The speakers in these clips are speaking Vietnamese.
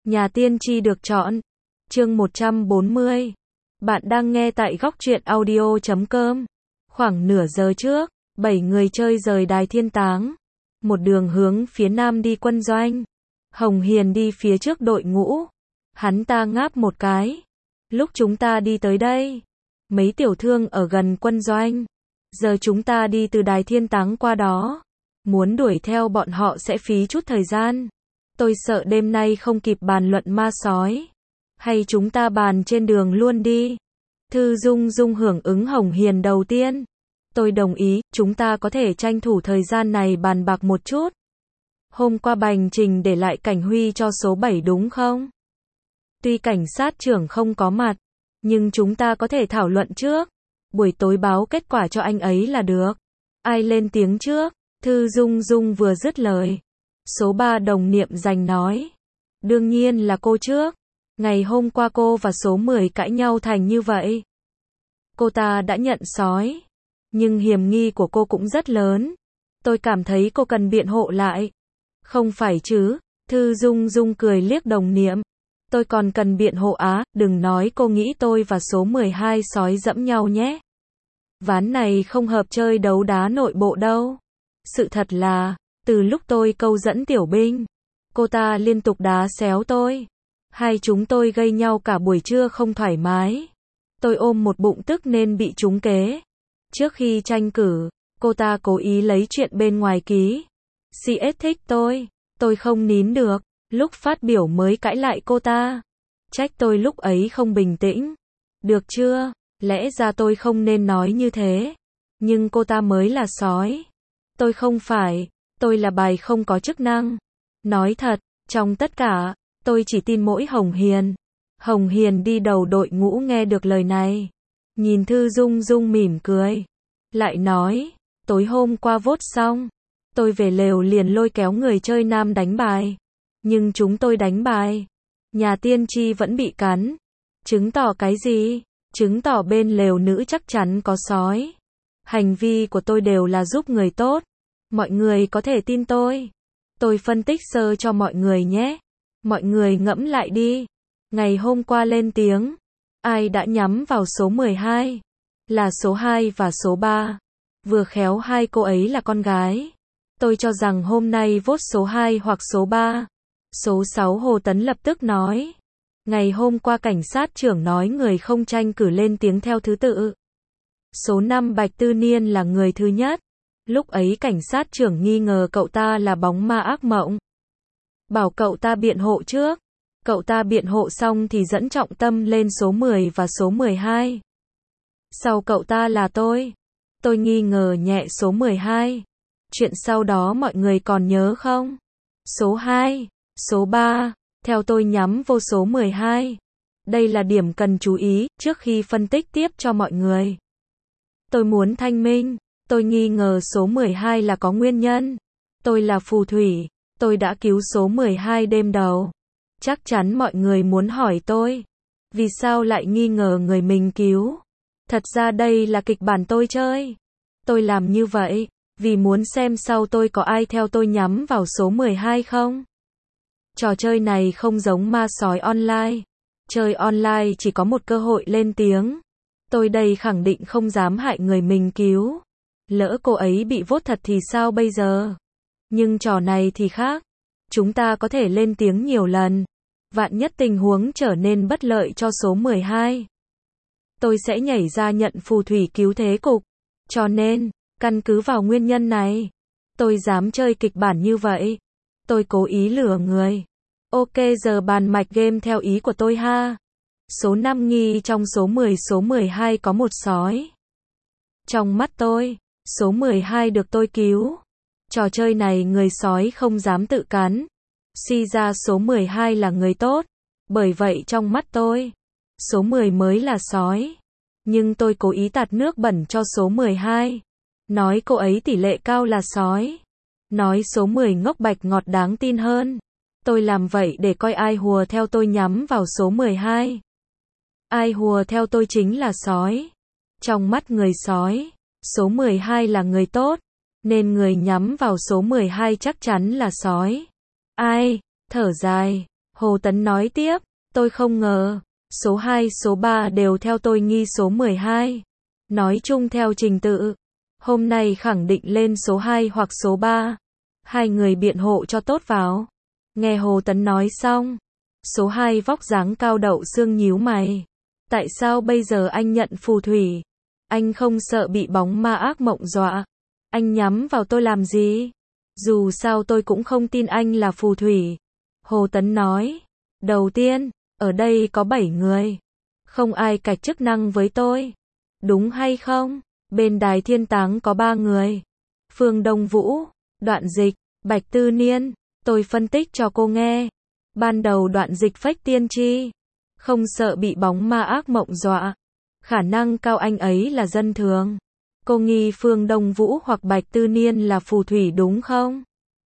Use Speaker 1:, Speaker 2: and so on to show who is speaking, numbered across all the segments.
Speaker 1: Nhà tiên tri được chọn. Chương 140. Bạn đang nghe tại góc truyện audio.com. Khoảng nửa giờ trước, 7 người chơi rời đài thiên táng. Một đường hướng phía nam đi quân doanh. Hồng Hiền đi phía trước đội ngũ. Hắn ta ngáp một cái. Lúc chúng ta đi tới đây, mấy tiểu thương ở gần quân doanh. Giờ chúng ta đi từ đài thiên táng qua đó. Muốn đuổi theo bọn họ sẽ phí chút thời gian. Tôi sợ đêm nay không kịp bàn luận ma sói. Hay chúng ta bàn trên đường luôn đi. Thư Dung Dung hưởng ứng Hồng Hiền đầu tiên. Tôi đồng ý, chúng ta có thể tranh thủ thời gian này bàn bạc một chút. Hôm qua Bành Trình để lại Cảnh Huy cho số 7 đúng không? Tuy cảnh sát trưởng không có mặt, nhưng chúng ta có thể thảo luận trước. Buổi tối báo kết quả cho anh ấy là được. Ai lên tiếng trước? Thư Dung Dung vừa dứt lời. Số 3 đồng niệm giành nói. Đương nhiên là cô trước. Ngày hôm qua cô và số 10 cãi nhau thành như vậy. Cô ta đã nhận sói. Nhưng hiểm nghi của cô cũng rất lớn. Tôi cảm thấy cô cần biện hộ lại. Không phải chứ? Thư Dung Dung cười liếc đồng niệm. Tôi còn cần biện hộ á, đừng nói cô nghĩ tôi và số 12 sói dẫm nhau nhé. Ván này không hợp chơi đấu đá nội bộ đâu. Sự thật là, từ lúc tôi câu dẫn tiểu binh, cô ta liên tục đá xéo tôi. Hai chúng tôi gây nhau cả buổi trưa không thoải mái. Tôi ôm một bụng tức nên bị trúng kế. Trước khi tranh cử, cô ta cố ý lấy chuyện bên ngoài ký. CS thích tôi không nín được. Lúc phát biểu mới cãi lại cô ta. Trách tôi lúc ấy không bình tĩnh. Được chưa? Lẽ ra tôi không nên nói như thế. Nhưng cô ta mới là sói. Tôi không phải. Tôi là bài không có chức năng. Nói thật, trong tất cả, tôi chỉ tin mỗi Hồng Hiền. Hồng Hiền đi đầu đội ngũ nghe được lời này. Nhìn Thư Dung Dung mỉm cười. Lại nói, tối hôm qua vote xong. Tôi về lều liền lôi kéo người chơi nam đánh bài. Nhưng chúng tôi đánh bài. Nhà tiên tri vẫn bị cắn. Chứng tỏ cái gì? Chứng tỏ bên lều nữ chắc chắn có sói. Hành vi của tôi đều là giúp người tốt. Mọi người có thể tin tôi. Tôi phân tích sơ cho mọi người nhé. Mọi người ngẫm lại đi. Ngày hôm qua lên tiếng. Ai đã nhắm vào số 12? Là số 2 và số 3. Vừa khéo hai cô ấy là con gái. Tôi cho rằng hôm nay vote số 2 hoặc số 3. Số 6 Hồ Tấn lập tức nói. Ngày hôm qua cảnh sát trưởng nói người không tranh cử lên tiếng theo thứ tự. Số 5 Bạch Tư Niên là người thứ nhất. Lúc ấy cảnh sát trưởng nghi ngờ cậu ta là bóng ma ác mộng. Bảo cậu ta biện hộ trước. Cậu ta biện hộ xong thì dẫn trọng tâm lên số 10 và số 12. Sau cậu ta là tôi. Tôi nghi ngờ nhẹ số 12. Chuyện sau đó mọi người còn nhớ không? Số 2, số 3, theo tôi nhắm vô số 12. Đây là điểm cần chú ý trước khi phân tích tiếp cho mọi người. Tôi muốn thanh minh. Tôi nghi ngờ số 12 là có nguyên nhân. Tôi là phù thủy. Tôi đã cứu số 12 đêm đầu. Chắc chắn mọi người muốn hỏi tôi. Vì sao lại nghi ngờ người mình cứu? Thật ra đây là kịch bản tôi chơi. Tôi làm như vậy vì muốn xem sau tôi có ai theo tôi nhắm vào số 12 không? Trò chơi này không giống ma sói online. Chơi online chỉ có một cơ hội lên tiếng. Tôi đây khẳng định không dám hại người mình cứu. Lỡ cô ấy bị vote thật thì sao bây giờ? Nhưng trò này thì khác. Chúng ta có thể lên tiếng nhiều lần. Vạn nhất tình huống trở nên bất lợi cho số 12. Tôi sẽ nhảy ra nhận phù thủy cứu thế cục. Cho nên, căn cứ vào nguyên nhân này, tôi dám chơi kịch bản như vậy. Tôi cố ý lừa người. Ok, giờ bàn mạch game theo ý của tôi ha. Số 5 nghi trong số 10 số 12 có một sói. Trong mắt tôi, số 12 được tôi cứu. Trò chơi này người sói không dám tự cắn. Suy ra số 12 là người tốt. Bởi vậy trong mắt tôi, số 10 mới là sói. Nhưng tôi cố ý tạt nước bẩn cho số 12. Nói cô ấy tỷ lệ cao là sói. Nói số 10 ngốc bạch ngọt đáng tin hơn. Tôi làm vậy để coi ai hùa theo tôi nhắm vào số 12. Ai hùa theo tôi chính là sói. Trong mắt người sói, số 12 là người tốt. Nên người nhắm vào số 12 chắc chắn là sói. Ai? Thở dài. Hồ Tấn nói tiếp, tôi không ngờ, số 2, số 3 đều theo tôi nghi số 12. Nói chung theo trình tự, hôm nay khẳng định lên số 2 hoặc số 3. Hai người biện hộ cho tốt vào. Nghe Hồ Tấn nói xong, số 2 vóc dáng cao đậu xương nhíu mày. Tại sao bây giờ anh nhận phù thủy? Anh không sợ bị bóng ma ác mộng dọa? Anh nhắm vào tôi làm gì? Dù sao tôi cũng không tin anh là phù thủy. Hồ Tấn nói, đầu tiên, ở đây có 7 người. Không ai cạch chức năng với tôi. Đúng hay không? Bên Đài Thiên Táng có 3 người. Phương Đông Vũ, Đoạn Dịch, Bạch Tư Niên. Tôi phân tích cho cô nghe. Ban đầu Đoạn Dịch phách tiên tri. Không sợ bị bóng ma ác mộng dọa. Khả năng cao anh ấy là dân thường. Cô nghi Phương Đông Vũ hoặc Bạch Tư Niên là phù thủy đúng không?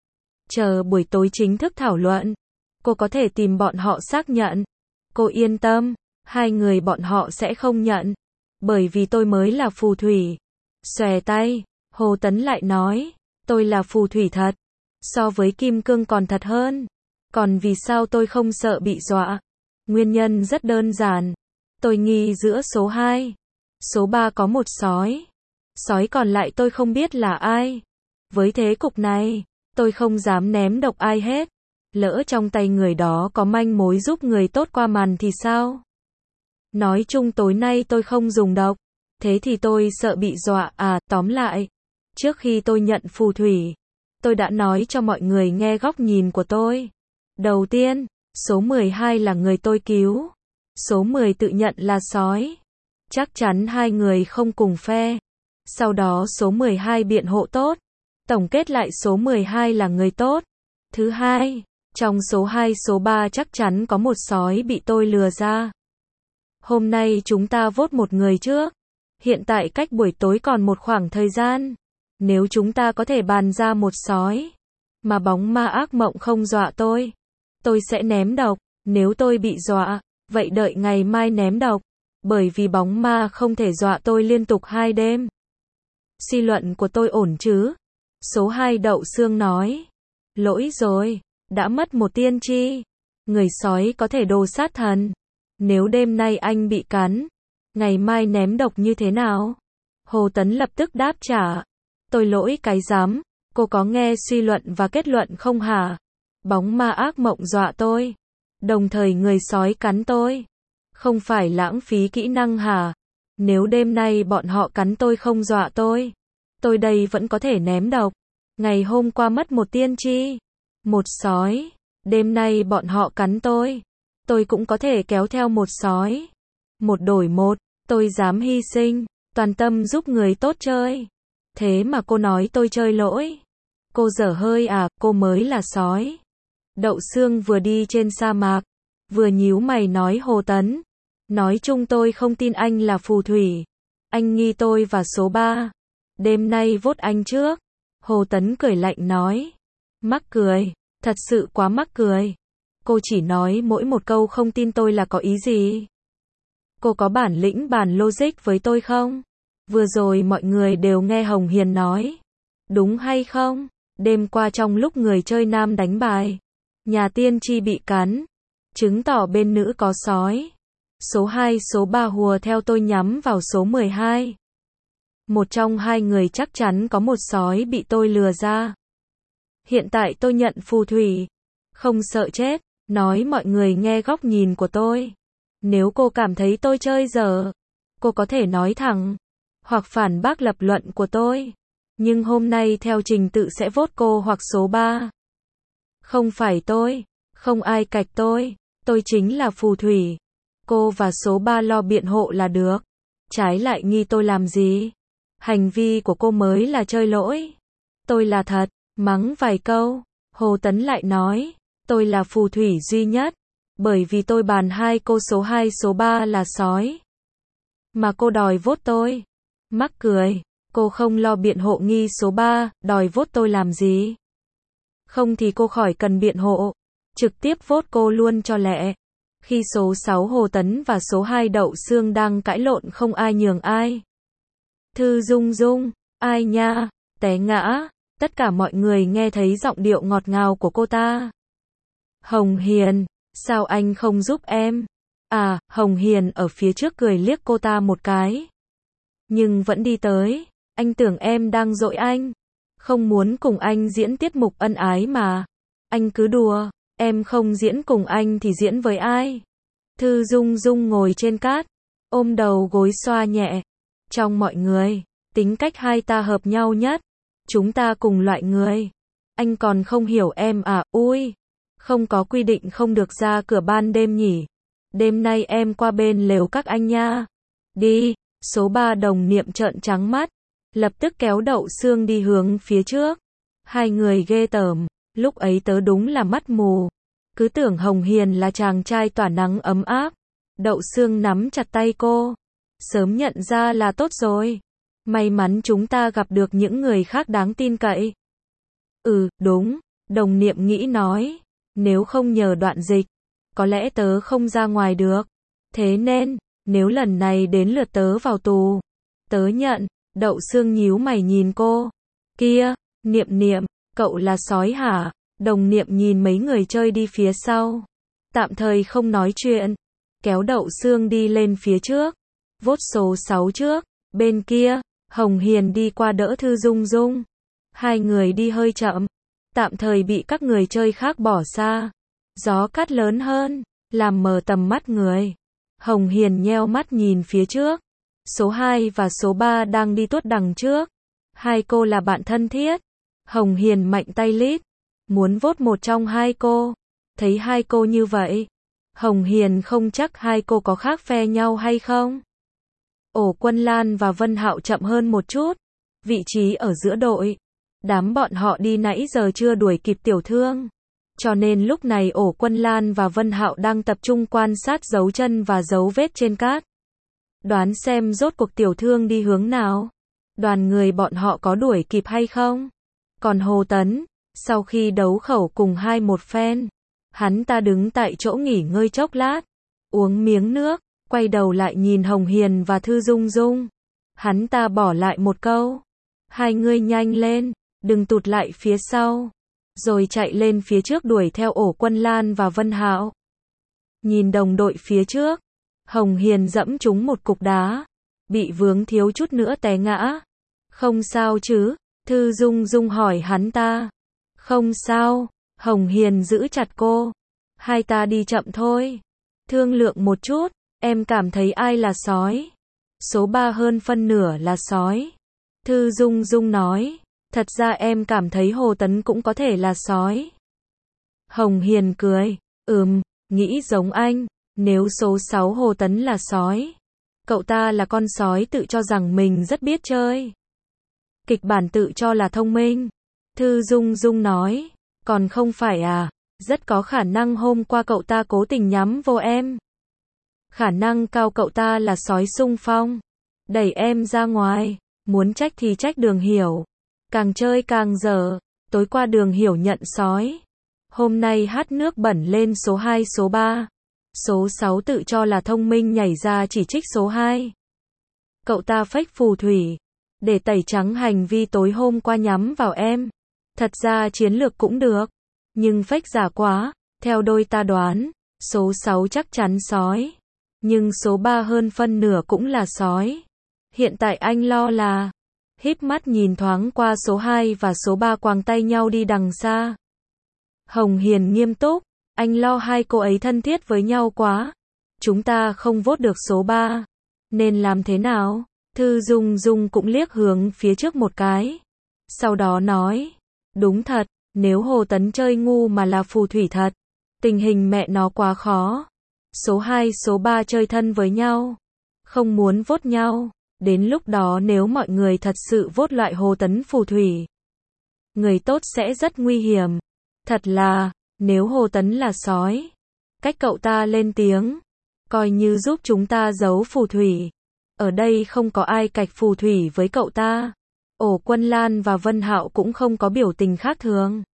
Speaker 1: Chờ buổi tối chính thức thảo luận. Cô có thể tìm bọn họ xác nhận. Cô yên tâm, hai người bọn họ sẽ không nhận. Bởi vì tôi mới là phù thủy. Xòe tay, Hồ Tấn lại nói, tôi là phù thủy thật. So với kim cương còn thật hơn. Còn vì sao tôi không sợ bị dọa? Nguyên nhân rất đơn giản. Tôi nghi giữa số 2, số 3 có một sói. Sói còn lại tôi không biết là ai. Với thế cục này, tôi không dám ném độc ai hết. Lỡ trong tay người đó có manh mối giúp người tốt qua màn thì sao? Nói chung tối nay tôi không dùng độc. Thế thì tôi sợ bị dọa. Tóm lại, trước khi tôi nhận phù thủy, tôi đã nói cho mọi người nghe góc nhìn của tôi. Đầu tiên, số 12 là người tôi cứu. Số 10 tự nhận là sói. Chắc chắn hai người không cùng phe. Sau đó số 12 biện hộ tốt. Tổng kết lại số 12 là người tốt. Thứ hai, trong số 2 số 3 chắc chắn có một sói bị tôi lừa ra. Hôm nay chúng ta vote một người trước. Hiện tại cách buổi tối còn một khoảng thời gian. Nếu chúng ta có thể bàn ra một sói, mà bóng ma ác mộng không dọa tôi sẽ ném độc. Nếu tôi bị dọa, vậy đợi ngày mai ném độc. Bởi vì bóng ma không thể dọa tôi liên tục 2 đêm. Suy luận của tôi ổn chứ? Số 2 Đậu Xương nói. Lỗi rồi, đã mất một tiên tri. Người sói có thể đồ sát thần. Nếu đêm nay anh bị cắn, ngày mai ném độc như thế nào? Hồ Tấn lập tức đáp trả. Tôi lỗi cái rắm, cô có nghe suy luận và kết luận không hả? Bóng ma ác mộng dọa tôi. Đồng thời người sói cắn tôi. Không phải lãng phí kỹ năng hả? Nếu đêm nay bọn họ cắn tôi không dọa tôi đây vẫn có thể ném độc. Ngày hôm qua mất một tiên tri, một sói. Đêm nay bọn họ cắn tôi cũng có thể kéo theo một sói. Một đổi một, tôi dám hy sinh, toàn tâm giúp người tốt chơi. Thế mà cô nói tôi chơi lỗi. Cô dở hơi cô mới là sói. Đậu Xương vừa đi trên sa mạc, vừa nhíu mày nói Hồ Tấn. Nói chung tôi không tin anh là phù thủy. Anh nghi tôi và số 3. Đêm nay vote anh trước. Hồ Tấn cười lạnh nói. Mắc cười, thật sự quá mắc cười. Cô chỉ nói mỗi một câu không tin tôi là có ý gì? Cô có bản lĩnh bàn logic với tôi không? Vừa rồi mọi người đều nghe Hồng Hiền nói. Đúng hay không? Đêm qua trong lúc người chơi nam đánh bài, nhà tiên tri bị cắn, chứng tỏ bên nữ có sói. Số 2, số 3 hùa theo tôi nhắm vào số 12. Một trong hai người chắc chắn có một sói bị tôi lừa ra. Hiện tại tôi nhận phù thủy. Không sợ chết, nói mọi người nghe góc nhìn của tôi. Nếu cô cảm thấy tôi chơi dở, cô có thể nói thẳng, hoặc phản bác lập luận của tôi. Nhưng hôm nay theo trình tự sẽ vote cô hoặc số 3. Không phải tôi, không ai cạch tôi chính là phù thủy. Cô và số 3 lo biện hộ là được. Trái lại nghi tôi làm gì? Hành vi của cô mới là chơi lỗi. Tôi là thật, mắng vài câu. Hồ Tấn lại nói, tôi là phù thủy duy nhất. Bởi vì tôi bàn hai cô số 2 số 3 là sói. Mà cô đòi vote tôi. Mắc cười, cô không lo biện hộ nghi số 3, đòi vote tôi làm gì? Không thì cô khỏi cần biện hộ. Trực tiếp vote cô luôn cho lẹ. Khi số 6 Hồ Tấn và số 2 Đậu Xương đang cãi lộn không ai nhường ai. Thư Dung Dung, ai nha, té ngã. Tất cả mọi người nghe thấy giọng điệu ngọt ngào của cô ta. Hồng Hiền, Sao anh không giúp em? À, Hồng Hiền ở phía trước cười liếc cô ta một cái. Nhưng vẫn đi tới. Anh tưởng em đang dỗi anh. Không muốn cùng anh diễn tiết mục ân ái mà. Anh cứ đùa, em không diễn cùng anh thì diễn với ai? Thư Dung Dung ngồi trên cát, ôm đầu gối xoa nhẹ. Trong mọi người, tính cách hai ta hợp nhau nhất. Chúng ta cùng loại người. Anh còn không hiểu em à? Ui, không có quy định không được ra cửa ban đêm nhỉ? Đêm nay em qua bên lều các anh nha. Đi. Số 3 đồng niệm trợn trắng mắt, lập tức kéo Đậu Xương đi hướng phía trước. Hai người ghê tởm, lúc ấy tớ đúng là mắt mù. Cứ tưởng Hồng Hiền là chàng trai tỏa nắng ấm áp. Đậu Xương nắm chặt tay cô. Sớm nhận ra là tốt rồi. May mắn chúng ta gặp được những người khác đáng tin cậy. Ừ, đúng, đồng niệm nghĩ nói. Nếu không nhờ đoạn dịch, có lẽ tớ không ra ngoài được. Thế nên, nếu lần này đến lượt tớ vào tù, tớ nhận. Đậu Xương nhíu mày nhìn cô. Kia, Niệm Niệm, cậu là sói hả? Đồng niệm nhìn mấy người chơi đi phía sau. Tạm thời không nói chuyện. Kéo Đậu Xương đi lên phía trước. Vốt số 6 trước. Bên kia, Hồng Hiền đi qua đỡ Thư Dung Dung. Hai người đi hơi chậm. Tạm thời bị các người chơi khác bỏ xa. Gió cát lớn hơn, làm mờ tầm mắt người. Hồng Hiền nheo mắt nhìn phía trước. Số 2 và số 3 đang đi tuốt đằng trước. Hai cô là bạn thân thiết. Hồng Hiền mạnh tay lít. Muốn vote một trong hai cô. Thấy hai cô như vậy. Hồng Hiền không chắc hai cô có khác phe nhau hay không. Ổ Quân Lan và Vân Hạo chậm hơn một chút. Vị trí ở giữa đội. Đám bọn họ đi nãy giờ chưa đuổi kịp Tiểu Thương. Cho nên lúc này Ổ Quân Lan và Vân Hạo đang tập trung quan sát dấu chân và dấu vết trên cát. Đoán xem rốt cuộc Tiểu Thương đi hướng nào. Đoàn người bọn họ có đuổi kịp hay không. Còn Hồ Tấn, sau khi đấu khẩu cùng một phen, hắn ta đứng tại chỗ nghỉ ngơi chốc lát, uống miếng nước, quay đầu lại nhìn Hồng Hiền và Thư Dung Dung. Hắn ta bỏ lại một câu. Hai người nhanh lên, đừng tụt lại phía sau. Rồi chạy lên phía trước đuổi theo Ổ Quân Lan và Vân Hạo. Nhìn đồng đội phía trước, Hồng Hiền dẫm trúng một cục đá, bị vướng thiếu chút nữa té ngã. Không sao chứ? Thư Dung Dung hỏi hắn ta. Không sao, Hồng Hiền giữ chặt cô. Hai ta đi chậm thôi. Thương lượng một chút, em cảm thấy ai là sói? Số 3 hơn phân nửa là sói. Thư Dung Dung nói. Thật ra em cảm thấy Hồ Tấn cũng có thể là sói. Hồng Hiền cười. Nghĩ giống anh. Nếu số 6 Hồ Tấn là sói, cậu ta là con sói tự cho rằng mình rất biết chơi. Kịch bản tự cho là thông minh. Thư Dung Dung nói. Còn không phải à, rất có khả năng hôm qua cậu ta cố tình nhắm vô em. Khả năng cao cậu ta là sói xung phong. Đẩy em ra ngoài. Muốn trách thì trách Đường Hiểu. Càng chơi càng dở. Tối qua Đường Hiểu nhận sói. Hôm nay hát nước bẩn lên số 2 số 3. Số 6 tự cho là thông minh nhảy ra chỉ trích số 2. Cậu ta fake phù thủy. Để tẩy trắng hành vi tối hôm qua nhắm vào em. Thật ra chiến lược cũng được. Nhưng fake giả quá. Theo đôi ta đoán, số 6 chắc chắn sói. Nhưng số 3 hơn phân nửa cũng là sói. Hiện tại anh lo là... Híp mắt nhìn thoáng qua số 2 và số 3 quàng tay nhau đi đằng xa. Hồng Hiền nghiêm túc. Anh lo hai cô ấy thân thiết với nhau quá. Chúng ta không vote được số 3. Nên làm thế nào? Thư Dung Dung cũng liếc hướng phía trước một cái. Sau đó nói. Đúng thật, nếu Hồ Tấn chơi ngu mà là phù thủy thật. Tình hình mẹ nó quá khó. Số 2 số 3 chơi thân với nhau. Không muốn vote nhau. Đến lúc đó nếu mọi người thật sự vote loại Hồ Tấn phù thủy, người tốt sẽ rất nguy hiểm. Thật là, nếu Hồ Tấn là sói, cách cậu ta lên tiếng, coi như giúp chúng ta giấu phù thủy. Ở đây không có ai cạch phù thủy với cậu ta. Ổ Quân Lan và Vân Hạo cũng không có biểu tình khác thường.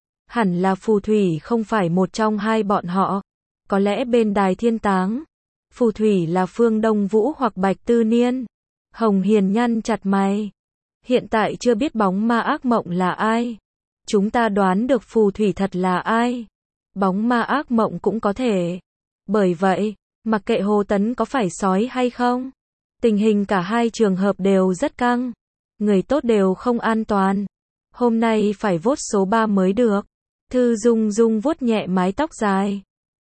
Speaker 1: Hẳn là phù thủy không phải một trong hai bọn họ. Có lẽ bên đài thiên táng, phù thủy là Phương Đông Vũ hoặc Bạch Tư Niên. Hồng Hiền nhăn chặt mày. Hiện tại chưa biết bóng ma ác mộng là ai. Chúng ta đoán được phù thủy thật là ai. bóng ma ác mộng cũng có thể. Bởi vậy, mặc kệ Hồ Tấn có phải sói hay không, tình hình cả hai trường hợp đều rất căng. Người tốt đều không an toàn. Hôm nay phải vote số 3 mới được. Thư Dung Dung vuốt nhẹ mái tóc dài.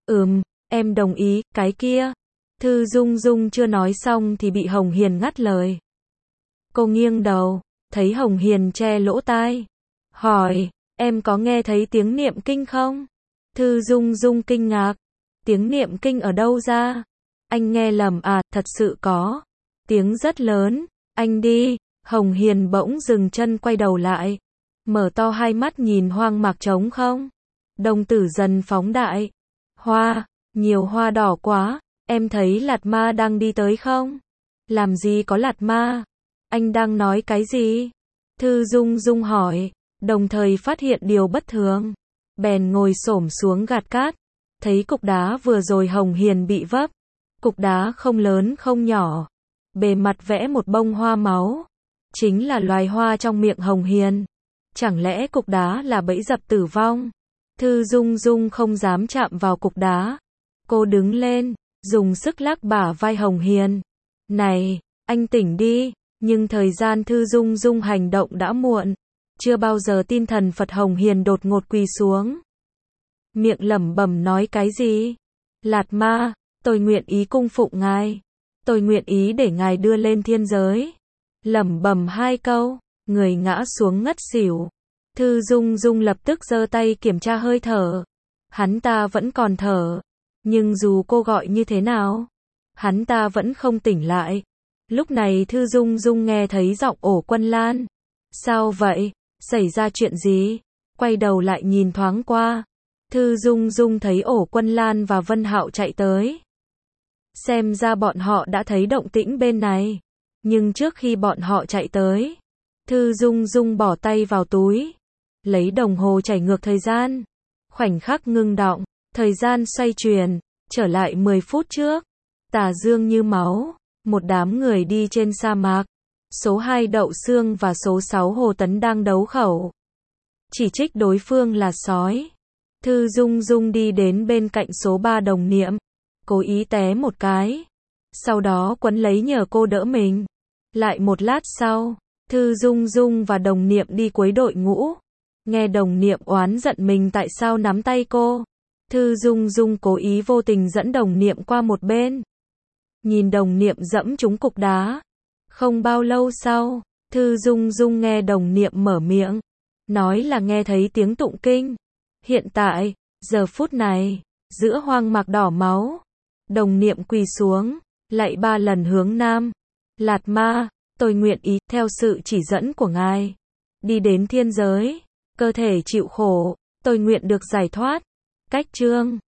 Speaker 1: Em đồng ý, cái kia. Thư Dung Dung chưa nói xong thì bị Hồng Hiền ngắt lời. Cô nghiêng đầu, thấy Hồng Hiền che lỗ tai. Hỏi, em có nghe thấy tiếng niệm kinh không? Thư Dung Dung kinh ngạc. Tiếng niệm kinh ở đâu ra? Anh nghe lầm à, thật sự có. Tiếng rất lớn, anh đi. Hồng Hiền bỗng dừng chân quay đầu lại. Mở to hai mắt nhìn hoang mạc trống không. Đồng tử dần phóng đại. Hoa, nhiều hoa đỏ quá. Em thấy lạt ma đang đi tới không? Làm gì có lạt ma? Anh đang nói cái gì? Thư Dung Dung hỏi, đồng thời phát hiện điều bất thường. Bèn ngồi xổm xuống gạt cát. Thấy cục đá vừa rồi Hồng Hiền bị vấp. Cục đá không lớn không nhỏ. Bề mặt vẽ một bông hoa máu. Chính là loài hoa trong miệng Hồng Hiền. Chẳng lẽ cục đá là bẫy dập tử vong? Thư Dung Dung không dám chạm vào cục đá. Cô đứng lên, dùng sức lắc bả vai Hồng Hiền. Này, anh tỉnh đi. Nhưng thời gian Thư Dung Dung hành động đã muộn. Chưa bao giờ tin thần Phật. Hồng Hiền đột ngột quỳ xuống. Miệng lẩm bẩm nói cái gì? Lạt ma, tôi nguyện ý cung phụng ngài. Tôi nguyện ý để ngài đưa lên thiên giới. Lẩm bẩm hai câu, người ngã xuống ngất xỉu. Thư Dung Dung lập tức giơ tay kiểm tra hơi thở. Hắn ta vẫn còn thở. Nhưng dù cô gọi như thế nào, hắn ta vẫn không tỉnh lại. Lúc này Thư Dung Dung nghe thấy giọng Ổ Quân Lan. Sao vậy? Xảy ra chuyện gì? Quay đầu lại nhìn thoáng qua. Thư Dung Dung thấy Ổ Quân Lan và Vân Hạo chạy tới. Xem ra bọn họ đã thấy động tĩnh bên này. Nhưng trước khi bọn họ chạy tới, Thư Dung Dung bỏ tay vào túi, lấy đồng hồ chảy ngược thời gian. Khoảnh khắc ngưng động, thời gian xoay chuyển, trở lại 10 phút trước. Tà dương như máu, một đám người đi trên sa mạc. Số 2 Đậu Xương và số 6 Hồ Tấn đang đấu khẩu. Chỉ trích đối phương là sói. Thư Dung Dung đi đến bên cạnh số 3 Đồng Niệm, cố ý té một cái. Sau đó quấn lấy nhờ cô đỡ mình. Lại một lát sau, Thư Dung Dung và Đồng Niệm đi cuối đội ngũ. Nghe Đồng Niệm oán giận mình tại sao nắm tay cô. Thư Dung Dung cố ý vô tình dẫn Đồng Niệm qua một bên. Nhìn Đồng Niệm dẫm trúng cục đá. Không bao lâu sau, Thư Dung Dung nghe Đồng Niệm mở miệng. Nói là nghe thấy tiếng tụng kinh. Hiện tại, giờ phút này, giữa hoang mạc đỏ máu, Đồng Niệm quỳ xuống, lạy 3 lần hướng nam. Lạt ma, tôi nguyện ý, theo sự chỉ dẫn của ngài, đi đến thiên giới, cơ thể chịu khổ, tôi nguyện được giải thoát. Cách chương